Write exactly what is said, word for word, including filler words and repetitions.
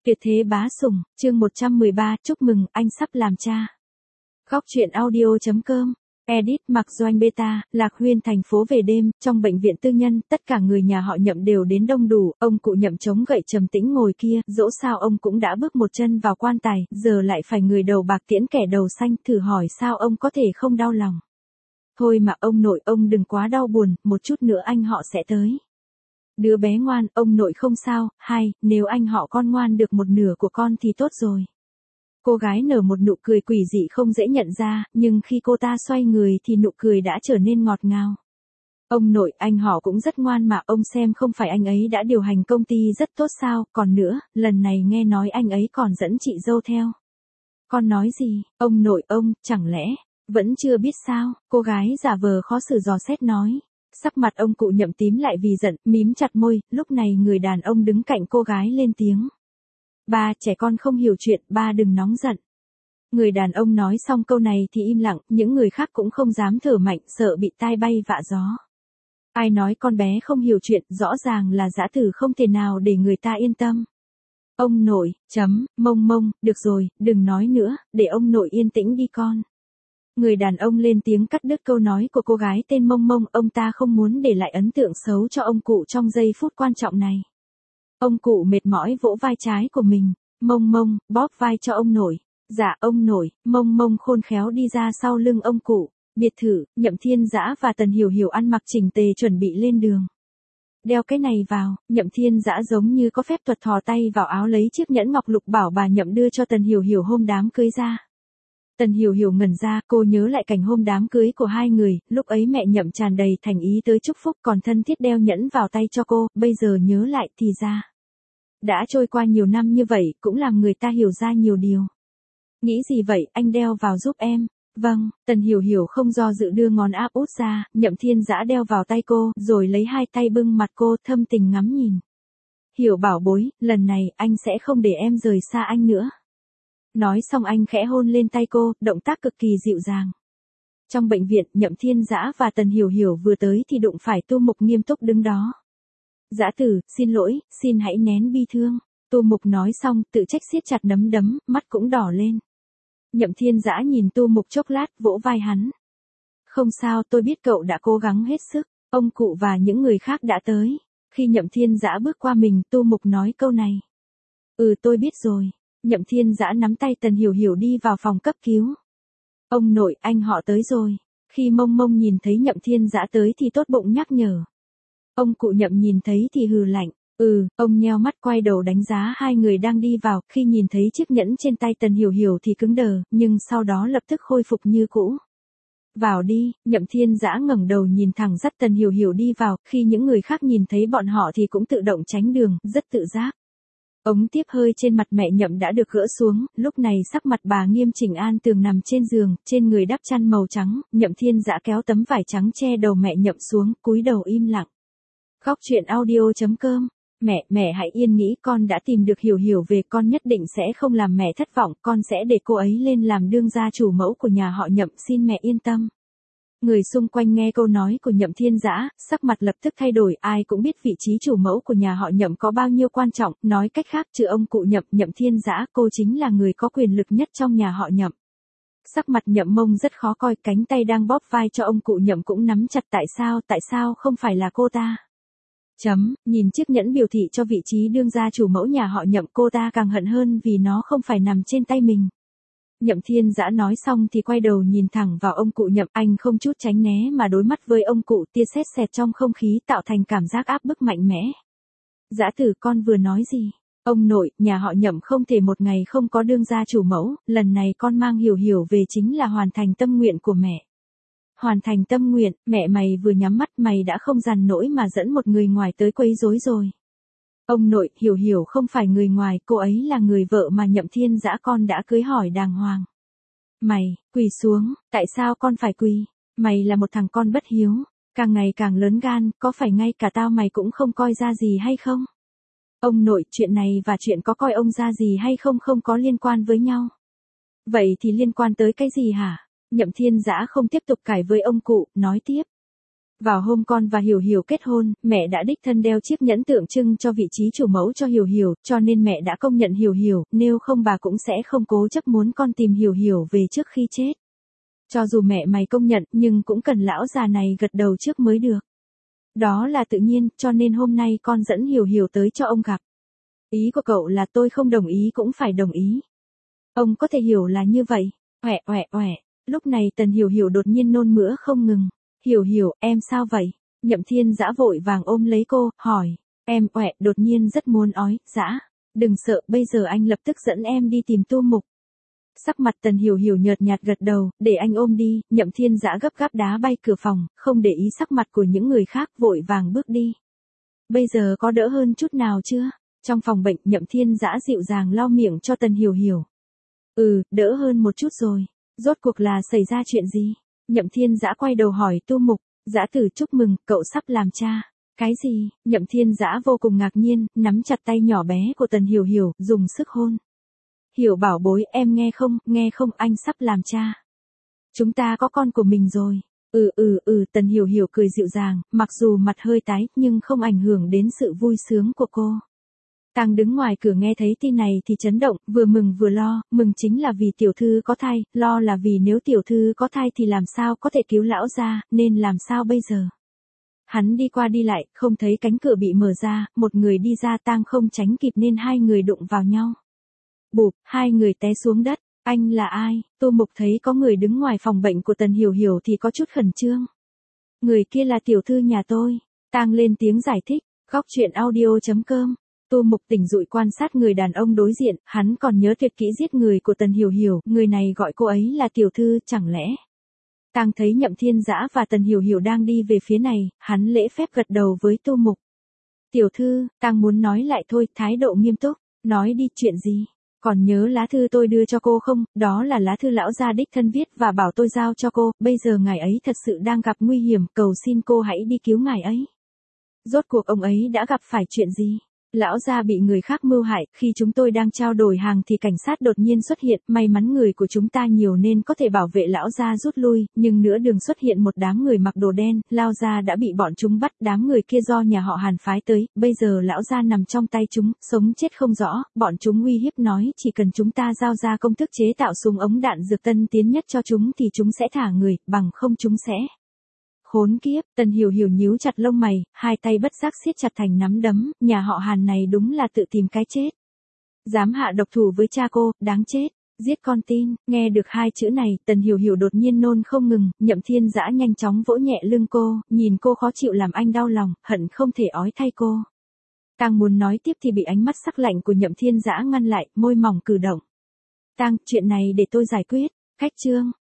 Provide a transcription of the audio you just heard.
Tuyệt thế bá sủng, chương một trăm mười ba, chúc mừng, anh sắp làm cha. Góc truyện audio.com, edit Mạc Doanh Beta, Lạc Huyên thành phố về đêm, trong bệnh viện tư nhân, tất cả người nhà họ Nhậm đều đến đông đủ, ông cụ Nhậm chống gậy trầm tĩnh ngồi kia, dẫu sao ông cũng đã bước một chân vào quan tài, giờ lại phải người đầu bạc tiễn kẻ đầu xanh, thử hỏi sao ông có thể không đau lòng. Thôi mà ông nội, ông đừng quá đau buồn, một chút nữa anh họ sẽ tới. Đứa bé ngoan, ông nội không sao, hay, nếu anh họ con ngoan được một nửa của con thì tốt rồi. Cô gái nở một nụ cười quỷ dị không dễ nhận ra, nhưng khi cô ta xoay người thì nụ cười đã trở nên ngọt ngào. Ông nội, anh họ cũng rất ngoan mà, ông xem không phải anh ấy đã điều hành công ty rất tốt sao, còn nữa, lần này nghe nói anh ấy còn dẫn chị dâu theo. Con nói gì, ông nội ông, chẳng lẽ, vẫn chưa biết sao, cô gái giả vờ khó xử dò xét nói. Sắc mặt ông cụ Nhậm tím lại vì giận, mím chặt môi, lúc này người đàn ông đứng cạnh cô gái lên tiếng. Ba, trẻ con không hiểu chuyện, ba đừng nóng giận. Người đàn ông nói xong câu này thì im lặng, những người khác cũng không dám thở mạnh, sợ bị tai bay vạ gió. Ai nói con bé không hiểu chuyện, rõ ràng là dã tử không thể nào để người ta yên tâm. Ông nội, chấm, mông mông, được rồi, đừng nói nữa, để ông nội yên tĩnh đi con. Người đàn ông lên tiếng cắt đứt câu nói của cô gái tên Mông Mông, ông ta không muốn để lại ấn tượng xấu cho ông cụ trong giây phút quan trọng này. Ông cụ mệt mỏi vỗ vai trái của mình, Mông Mông, bóp vai cho ông nội. Dạ ông nội, Mông Mông khôn khéo đi ra sau lưng ông cụ. Biệt thự, Nhậm Thiên Dã và Tần Hiểu Hiểu ăn mặc chỉnh tề chuẩn bị lên đường. Đeo cái này vào, Nhậm Thiên Dã giống như có phép thuật thò tay vào áo lấy chiếc nhẫn ngọc lục bảo bà Nhậm đưa cho Tần Hiểu Hiểu hôm đám cưới ra. Tần Hiểu Hiểu ngẩn ra, cô nhớ lại cảnh hôm đám cưới của hai người, lúc ấy mẹ Nhậm tràn đầy thành ý tới chúc phúc còn thân thiết đeo nhẫn vào tay cho cô, bây giờ nhớ lại thì ra. Đã trôi qua nhiều năm như vậy, cũng làm người ta hiểu ra nhiều điều. Nghĩ gì vậy, anh đeo vào giúp em. Vâng, Tần Hiểu Hiểu không do dự đưa ngón áp út ra, Nhậm Thiên Dã đeo vào tay cô, rồi lấy hai tay bưng mặt cô thâm tình ngắm nhìn. Hiểu bảo bối, lần này anh sẽ không để em rời xa anh nữa. Nói xong anh khẽ hôn lên tay cô, động tác cực kỳ dịu dàng. Trong bệnh viện, Nhậm Thiên Dã và Tần Hiểu Hiểu vừa tới thì đụng phải Tu Mục nghiêm túc đứng đó. Dã tử, xin lỗi, xin hãy nén bi thương. Tu Mục nói xong, tự trách siết chặt nắm đấm, mắt cũng đỏ lên. Nhậm Thiên Dã nhìn Tu Mục chốc lát, vỗ vai hắn. Không sao, tôi biết cậu đã cố gắng hết sức. Ông cụ và những người khác đã tới. Khi Nhậm Thiên Dã bước qua mình, Tu Mục nói câu này. Ừ tôi biết rồi. Nhậm Thiên Dã nắm tay Tần Hiểu Hiểu đi vào phòng cấp cứu. Ông nội, anh họ tới rồi. Khi Mông Mông nhìn thấy Nhậm Thiên Dã tới thì tốt bụng nhắc nhở. Ông cụ Nhậm nhìn thấy thì hừ lạnh. Ừ, ông nheo mắt quay đầu đánh giá hai người đang đi vào, khi nhìn thấy chiếc nhẫn trên tay Tần Hiểu Hiểu thì cứng đờ, nhưng sau đó lập tức khôi phục như cũ. Vào đi, Nhậm Thiên Dã ngẩng đầu nhìn thẳng dắt Tần Hiểu Hiểu đi vào, khi những người khác nhìn thấy bọn họ thì cũng tự động tránh đường, rất tự giác. Ống tiếp hơi trên mặt mẹ Nhậm đã được gỡ xuống, lúc này sắc mặt bà nghiêm chỉnh an tường nằm trên giường, trên người đắp chăn màu trắng, Nhậm Thiên Dã kéo tấm vải trắng che đầu mẹ Nhậm xuống, cúi đầu im lặng. Góc truyện audio.com, mẹ, mẹ hãy yên nghĩ con đã tìm được Hiểu Hiểu về, con nhất định sẽ không làm mẹ thất vọng, con sẽ để cô ấy lên làm đương gia chủ mẫu của nhà họ Nhậm, xin mẹ yên tâm. Người xung quanh nghe câu nói của Nhậm Thiên Dã, sắc mặt lập tức thay đổi, ai cũng biết vị trí chủ mẫu của nhà họ Nhậm có bao nhiêu quan trọng, nói cách khác trừ ông cụ Nhậm, Nhậm Thiên Dã, cô chính là người có quyền lực nhất trong nhà họ Nhậm. Sắc mặt Nhậm Mông rất khó coi, cánh tay đang bóp vai cho ông cụ Nhậm cũng nắm chặt, tại sao, tại sao không phải là cô ta? Chấm, nhìn chiếc nhẫn biểu thị cho vị trí đương gia chủ mẫu nhà họ Nhậm, cô ta càng hận hơn vì nó không phải nằm trên tay mình. Nhậm Thiên Dã nói xong thì quay đầu nhìn thẳng vào ông cụ Nhậm, anh không chút tránh né mà đối mắt với ông cụ, tia sét xẹt trong không khí tạo thành cảm giác áp bức mạnh mẽ. Dã tử, con vừa nói gì? Ông nội, nhà họ Nhậm không thể một ngày không có đương gia chủ mẫu, lần này con mang Hiểu Hiểu về chính là hoàn thành tâm nguyện của mẹ. Hoàn thành tâm nguyện, mẹ mày vừa nhắm mắt mày đã không dằn nổi mà dẫn một người ngoài tới quấy rối rồi. Ông nội, Hiểu Hiểu không phải người ngoài, cô ấy là người vợ mà Nhậm Thiên Dã con đã cưới hỏi đàng hoàng. Mày, quỳ xuống, tại sao con phải quỳ? Mày là một thằng con bất hiếu, càng ngày càng lớn gan, có phải ngay cả tao mày cũng không coi ra gì hay không? Ông nội, chuyện này và chuyện có coi ông ra gì hay không không có liên quan với nhau. Vậy thì liên quan tới cái gì hả? Nhậm Thiên Dã không tiếp tục cãi với ông cụ, nói tiếp. Vào hôm con và Hiểu Hiểu kết hôn, mẹ đã đích thân đeo chiếc nhẫn tượng trưng cho vị trí chủ mẫu cho Hiểu Hiểu, cho nên mẹ đã công nhận Hiểu Hiểu, nếu không bà cũng sẽ không cố chấp muốn con tìm Hiểu Hiểu về trước khi chết. Cho dù mẹ mày công nhận, nhưng cũng cần lão già này gật đầu trước mới được. Đó là tự nhiên, cho nên hôm nay con dẫn Hiểu Hiểu tới cho ông gặp. Ý của cậu là tôi không đồng ý cũng phải đồng ý. Ông có thể hiểu là như vậy. Oẹ oẹ oẹ. Lúc này Tần Hiểu Hiểu đột nhiên nôn mửa không ngừng. Hiểu Hiểu, em sao vậy? Nhậm Thiên Dã vội vàng ôm lấy cô, hỏi. Em oẹ, đột nhiên rất muốn ói. Dã, đừng sợ, bây giờ anh lập tức dẫn em đi tìm Tu Mục. Sắc mặt Tần Hiểu Hiểu nhợt nhạt gật đầu, để anh ôm đi. Nhậm Thiên Dã gấp gáp đá bay cửa phòng, không để ý sắc mặt của những người khác, vội vàng bước đi. Bây giờ có đỡ hơn chút nào chưa? Trong phòng bệnh, Nhậm Thiên Dã dịu dàng lau miệng cho Tần Hiểu Hiểu. Ừ, đỡ hơn một chút rồi. Rốt cuộc là xảy ra chuyện gì? Nhậm Thiên Dã quay đầu hỏi Tu Mục. Dã tử chúc mừng, cậu sắp làm cha. Cái gì? Nhậm Thiên Dã vô cùng ngạc nhiên, nắm chặt tay nhỏ bé của Tần Hiểu Hiểu, dùng sức hôn. Hiểu bảo bối, em nghe không, nghe không, anh sắp làm cha. Chúng ta có con của mình rồi. Ừ ừ ừ, Tần Hiểu Hiểu cười dịu dàng, mặc dù mặt hơi tái, nhưng không ảnh hưởng đến sự vui sướng của cô. Tang đứng ngoài cửa nghe thấy tin này thì chấn động, vừa mừng vừa lo, mừng chính là vì tiểu thư có thai, lo là vì nếu tiểu thư có thai thì làm sao có thể cứu lão gia, nên làm sao bây giờ. Hắn đi qua đi lại, không thấy cánh cửa bị mở ra, một người đi ra, Tang không tránh kịp nên hai người đụng vào nhau. Bụp, hai người té xuống đất. Anh là ai? Tu Mục thấy có người đứng ngoài phòng bệnh của Tần Hiểu Hiểu thì có chút khẩn trương. Người kia là tiểu thư nhà tôi. Tang lên tiếng giải thích. Góc truyện audio chấm com. Tu Mục tỉnh dụi quan sát người đàn ông đối diện, hắn còn nhớ tuyệt kỹ giết người của Tần Hiểu Hiểu, người này gọi cô ấy là tiểu thư, chẳng lẽ. Tang thấy Nhậm Thiên Dã và Tần Hiểu Hiểu đang đi về phía này, hắn lễ phép gật đầu với Tu Mục. Tiểu thư, Tang muốn nói lại thôi, thái độ nghiêm túc. Nói đi, chuyện gì? Còn nhớ lá thư tôi đưa cho cô không? Đó là lá thư lão gia đích thân viết và bảo tôi giao cho cô, bây giờ ngài ấy thật sự đang gặp nguy hiểm, cầu xin cô hãy đi cứu ngài ấy. Rốt cuộc ông ấy đã gặp phải chuyện gì? Lão gia bị người khác mưu hại, khi chúng tôi đang trao đổi hàng thì cảnh sát đột nhiên xuất hiện, may mắn người của chúng ta nhiều nên có thể bảo vệ lão gia rút lui, nhưng nửa đường xuất hiện một đám người mặc đồ đen, lão gia đã bị bọn chúng bắt, đám người kia do nhà họ Hàn phái tới, bây giờ lão gia nằm trong tay chúng, sống chết không rõ, bọn chúng uy hiếp nói chỉ cần chúng ta giao ra công thức chế tạo súng ống đạn dược tân tiến nhất cho chúng thì chúng sẽ thả người, bằng không chúng sẽ. Khốn kiếp, Tần Hiểu Hiểu nhíu chặt lông mày, hai tay bất giác siết chặt thành nắm đấm, nhà họ Hàn này đúng là tự tìm cái chết. Dám hạ độc thủ với cha cô, đáng chết, giết con tin, nghe được hai chữ này, Tần Hiểu Hiểu đột nhiên nôn không ngừng, Nhậm Thiên Dã nhanh chóng vỗ nhẹ lưng cô, nhìn cô khó chịu làm anh đau lòng, hận không thể ói thay cô. Tang muốn nói tiếp thì bị ánh mắt sắc lạnh của Nhậm Thiên Dã ngăn lại, môi mỏng cử động. Tang, chuyện này để tôi giải quyết, cách chương.